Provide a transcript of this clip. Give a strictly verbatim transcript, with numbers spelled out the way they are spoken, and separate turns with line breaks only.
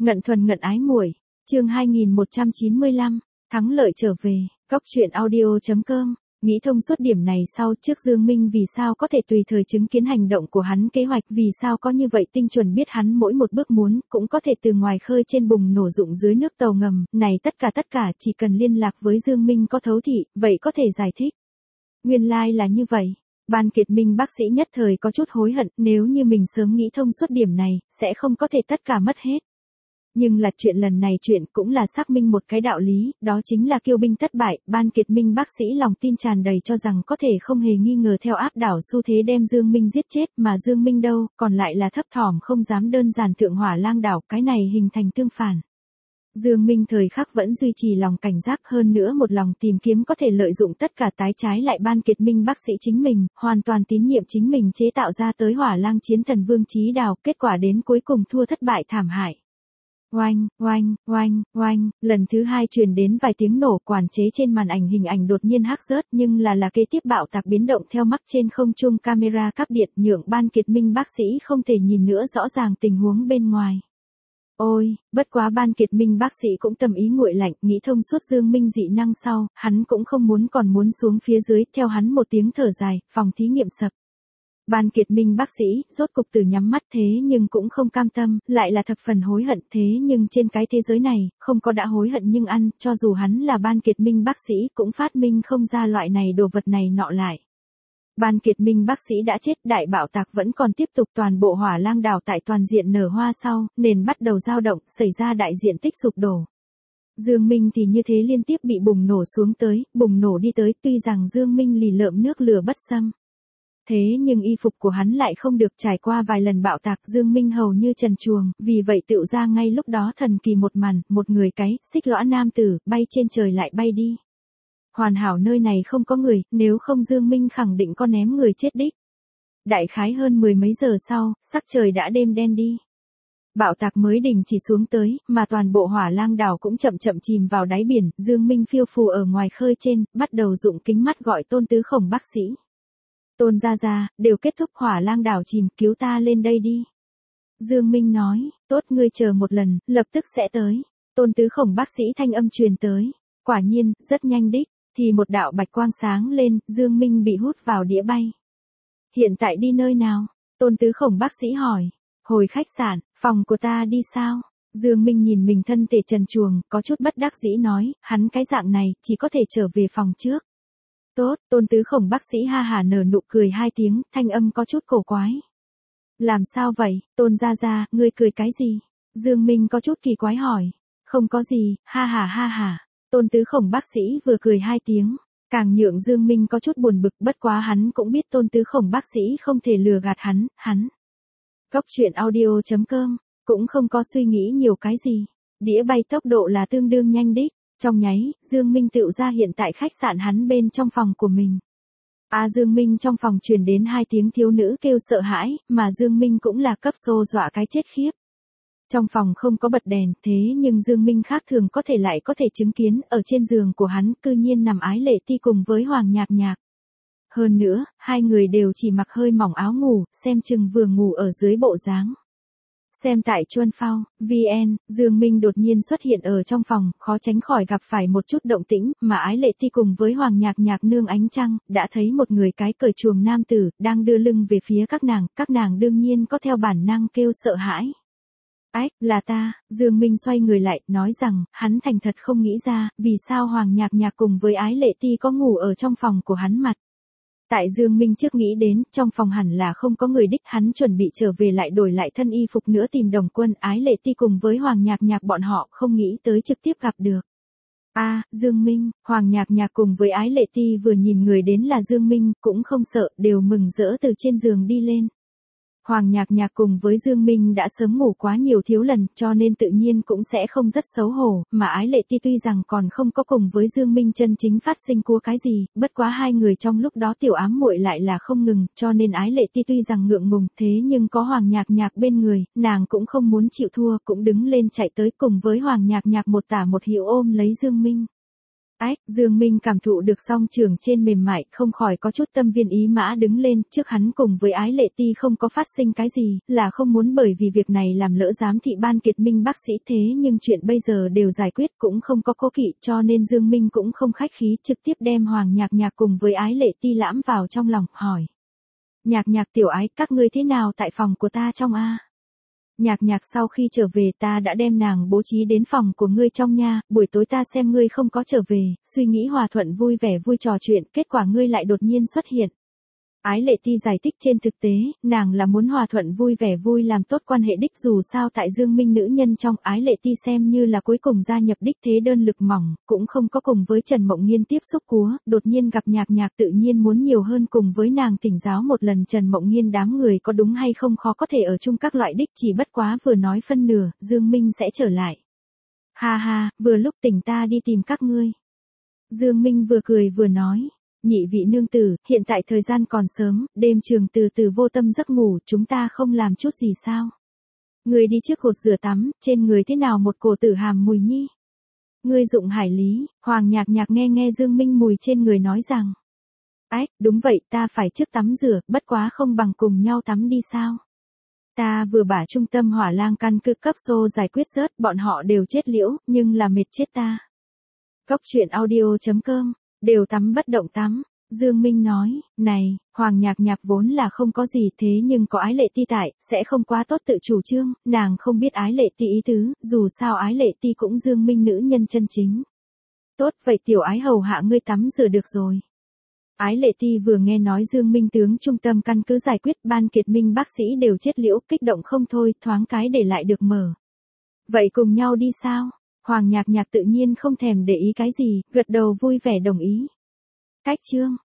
Ngận thuần ngận ái muội, chương hai nghìn một trăm chín mươi lăm, thắng lợi trở về, cóc truyện audio chấm com. Nghĩ thông suốt điểm này sau, trước Dương Minh vì sao có thể tùy thời chứng kiến hành động của hắn, kế hoạch vì sao có như vậy tinh chuẩn biết hắn mỗi một bước muốn, cũng có thể từ ngoài khơi trên bùng nổ dụng dưới nước tàu ngầm, này tất cả tất cả chỉ cần liên lạc với Dương Minh có thấu thị, vậy có thể giải thích. Nguyên lai like là như vậy. Ban Kiệt Minh bác sĩ nhất thời có chút hối hận, nếu như mình sớm nghĩ thông suốt điểm này, sẽ không có thể tất cả mất hết. Nhưng là chuyện lần này chuyện cũng là xác minh một cái đạo lý, đó chính là kiêu binh thất bại, Ban Kiệt Minh bác sĩ lòng tin tràn đầy cho rằng có thể không hề nghi ngờ theo áp đảo xu thế đem Dương Minh giết chết, mà Dương Minh đâu, còn lại là thấp thỏm không dám đơn giản thượng hỏa lang đảo, cái này hình thành tương phản. Dương Minh thời khắc vẫn duy trì lòng cảnh giác, hơn nữa một lòng tìm kiếm có thể lợi dụng tất cả tái trái lại Ban Kiệt Minh bác sĩ chính mình, hoàn toàn tín nhiệm chính mình chế tạo ra tới hỏa lang chiến thần Vương Chí Đào, kết quả đến cuối cùng thua thất bại thảm hại. Oanh, oanh, oanh, oanh, lần thứ hai truyền đến vài tiếng nổ, quản chế trên màn ảnh hình ảnh đột nhiên hắc rớt, nhưng là là kế tiếp bạo tạc biến động theo mắc trên không trung camera cáp điện, nhượng Ban Kiệt Minh bác sĩ không thể nhìn nữa rõ ràng tình huống bên ngoài. Ôi, bất quá Ban Kiệt Minh bác sĩ cũng tâm ý nguội lạnh, nghĩ thông suốt Dương Minh dị năng sau, hắn cũng không muốn còn muốn xuống phía dưới, theo hắn một tiếng thở dài, phòng thí nghiệm sập. Ban Kiệt Minh bác sĩ, rốt cục từ nhắm mắt thế nhưng cũng không cam tâm, lại là thập phần hối hận thế nhưng trên cái thế giới này, không có đã hối hận nhưng ăn, cho dù hắn là Ban Kiệt Minh bác sĩ cũng phát minh không ra loại này đồ vật này nọ lại. Ban Kiệt Minh bác sĩ đã chết, đại bạo tạc vẫn còn tiếp tục, toàn bộ hỏa lang đảo tại toàn diện nở hoa sau, nền bắt đầu dao động, xảy ra đại diện tích sụp đổ. Dương Minh thì như thế liên tiếp bị bùng nổ xuống tới, bùng nổ đi tới, tuy rằng Dương Minh lì lợm nước lửa bất xâm. Thế nhưng y phục của hắn lại không được, trải qua vài lần bạo tạc Dương Minh hầu như trần truồng, vì vậy tựu ra ngay lúc đó thần kỳ một màn, một người cái, xích lõa nam tử, bay trên trời lại bay đi. Hoàn hảo nơi này không có người, nếu không Dương Minh khẳng định có ném người chết đích. Đại khái hơn mười mấy giờ sau, sắc trời đã đêm đen đi. Bạo tạc mới đình chỉ xuống tới, mà toàn bộ hỏa lang đảo cũng chậm chậm chìm vào đáy biển, Dương Minh phiêu phù ở ngoài khơi trên, bắt đầu dụng kính mắt gọi Tôn Tứ Khổng bác sĩ. Tôn gia gia, đều kết thúc, hỏa lang đảo chìm, cứu ta lên đây đi. Dương Minh nói, tốt, ngươi chờ một lần, lập tức sẽ tới. Tôn Tứ Khổng bác sĩ thanh âm truyền tới. Quả nhiên, rất nhanh đích, thì một đạo bạch quang sáng lên, Dương Minh bị hút vào đĩa bay. Hiện tại đi nơi nào? Tôn Tứ Khổng bác sĩ hỏi. Hồi khách sạn, phòng của ta đi sao? Dương Minh nhìn mình thân thể trần truồng, có chút bất đắc dĩ nói, hắn cái dạng này, chỉ có thể trở về phòng trước. Tốt, Tôn Tứ Khổng bác sĩ ha hà nở nụ cười hai tiếng, thanh âm có chút cổ quái. Làm sao vậy, Tôn gia gia, ngươi cười cái gì? Dương Minh có chút kỳ quái hỏi. Không có gì, ha hà ha hà. Tôn Tứ Khổng bác sĩ vừa cười hai tiếng, càng nhượng Dương Minh có chút buồn bực, bất quá hắn cũng biết Tôn Tứ Khổng bác sĩ không thể lừa gạt hắn, hắn. Cóc truyện audio chấm com, cũng không có suy nghĩ nhiều cái gì. Đĩa bay tốc độ là tương đương nhanh đích. Trong nháy, Dương Minh tựu ra hiện tại khách sạn hắn bên trong phòng của mình. À Dương Minh trong phòng truyền đến hai tiếng thiếu nữ kêu sợ hãi, mà Dương Minh cũng là cấp xô dọa cái chết khiếp. Trong phòng không có bật đèn, thế nhưng Dương Minh khác thường có thể lại có thể chứng kiến, ở trên giường của hắn cư nhiên nằm Ái Lệ Ti cùng với Hoàng Nhạc Nhạc. Hơn nữa, hai người đều chỉ mặc hơi mỏng áo ngủ, xem chừng vừa ngủ ở dưới bộ dáng. Xem tại Chuân Phao, vê en, Dương Minh đột nhiên xuất hiện ở trong phòng, khó tránh khỏi gặp phải một chút động tĩnh, mà Ái Lệ Ti cùng với Hoàng Nhạc Nhạc nương ánh trăng, đã thấy một người cái cởi chuồng nam tử, đang đưa lưng về phía các nàng, các nàng đương nhiên có theo bản năng kêu sợ hãi. Ách, là ta, Dương Minh xoay người lại, nói rằng, hắn thành thật không nghĩ ra, vì sao Hoàng Nhạc Nhạc cùng với Ái Lệ Ti có ngủ ở trong phòng của hắn mặt. Tại Dương Minh trước nghĩ đến, trong phòng hẳn là không có người đích, hắn chuẩn bị trở về lại đổi lại thân y phục nữa tìm Đồng Quân, Ái Lệ Ti cùng với Hoàng Nhạc Nhạc bọn họ, không nghĩ tới trực tiếp gặp được. A, à, Dương Minh, Hoàng Nhạc Nhạc cùng với Ái Lệ Ti vừa nhìn người đến là Dương Minh, cũng không sợ, đều mừng rỡ từ trên giường đi lên. Hoàng Nhạc Nhạc cùng với Dương Minh đã sớm ngủ quá nhiều thiếu lần, cho nên tự nhiên cũng sẽ không rất xấu hổ, mà Ái Lệ Ti tuy rằng còn không có cùng với Dương Minh chân chính phát sinh cua cái gì, bất quá hai người trong lúc đó tiểu ám muội lại là không ngừng, cho nên Ái Lệ Ti tuy rằng ngượng ngùng, thế nhưng có Hoàng Nhạc Nhạc bên người, nàng cũng không muốn chịu thua, cũng đứng lên chạy tới cùng với Hoàng Nhạc Nhạc một tả một hữu ôm lấy Dương Minh. Ách, Dương Minh cảm thụ được song trường trên mềm mại, không khỏi có chút tâm viên ý mã đứng lên, trước hắn cùng với Ái Lệ Ti không có phát sinh cái gì, là không muốn bởi vì việc này làm lỡ giám thị ban Kiệt Minh bác sĩ thế nhưng chuyện bây giờ đều giải quyết cũng không có cố kỵ cho nên Dương Minh cũng không khách khí trực tiếp đem Hoàng Nhạc Nhạc cùng với Ái Lệ Ti lãm vào trong lòng, hỏi. Nhạc Nhạc tiểu ái, các ngươi thế nào tại phòng của ta trong a? Nhạc Nhạc sau khi trở về ta đã đem nàng bố trí đến phòng của ngươi trong nha, buổi tối ta xem ngươi không có trở về, suy nghĩ hòa thuận vui vẻ vui trò chuyện, kết quả ngươi lại đột nhiên xuất hiện. Ái Lệ Ti giải thích trên thực tế, nàng là muốn hòa thuận vui vẻ vui làm tốt quan hệ đích dù sao tại Dương Minh nữ nhân trong Ái Lệ Ti xem như là cuối cùng gia nhập đích thế đơn lực mỏng, cũng không có cùng với Trần Mộng Nghiên tiếp xúc cúa, đột nhiên gặp Nhạc Nhạc tự nhiên muốn nhiều hơn cùng với nàng thỉnh giáo một lần Trần Mộng Nghiên đám người có đúng hay không khó có thể ở chung các loại đích chỉ bất quá vừa nói phân nửa, Dương Minh sẽ trở lại. Ha ha, vừa lúc tỉnh ta đi tìm các ngươi. Dương Minh vừa cười vừa nói. Nhị vị nương tử, hiện tại thời gian còn sớm, đêm trường từ từ vô tâm giấc ngủ, chúng ta không làm chút gì sao? Người đi trước cột rửa tắm, trên người thế nào một cổ tử hàm mùi nhi? Ngươi dụng hải lý, Hoàng Nhạc Nhạc nghe nghe Dương Minh mùi trên người nói rằng. Ách, đúng vậy, ta phải trước tắm rửa, bất quá không bằng cùng nhau tắm đi sao? Ta vừa bả trung tâm hỏa lang căn cứ cấp xô giải quyết rớt, bọn họ đều chết liễu, nhưng là mệt chết ta. Cốc truyện audio chấm com đều tắm bất động tắm. Dương Minh nói, này, Hoàng Nhạc Nhạc vốn là không có gì thế nhưng có Ái Lệ Ti tại, sẽ không quá tốt tự chủ trương, nàng không biết Ái Lệ Ti ý tứ, dù sao Ái Lệ Ti cũng Dương Minh nữ nhân chân chính. Tốt, vậy tiểu ái hầu hạ ngươi tắm rửa được rồi. Ái Lệ Ti vừa nghe nói Dương Minh tướng trung tâm căn cứ giải quyết ban Kiệt Minh bác sĩ đều chết liễu, kích động không thôi, thoáng cái để lại được mở. Vậy cùng nhau đi sao? Hoàng Nhạc Nhạc tự nhiên không thèm để ý cái gì, gật đầu vui vẻ đồng ý. Cách chương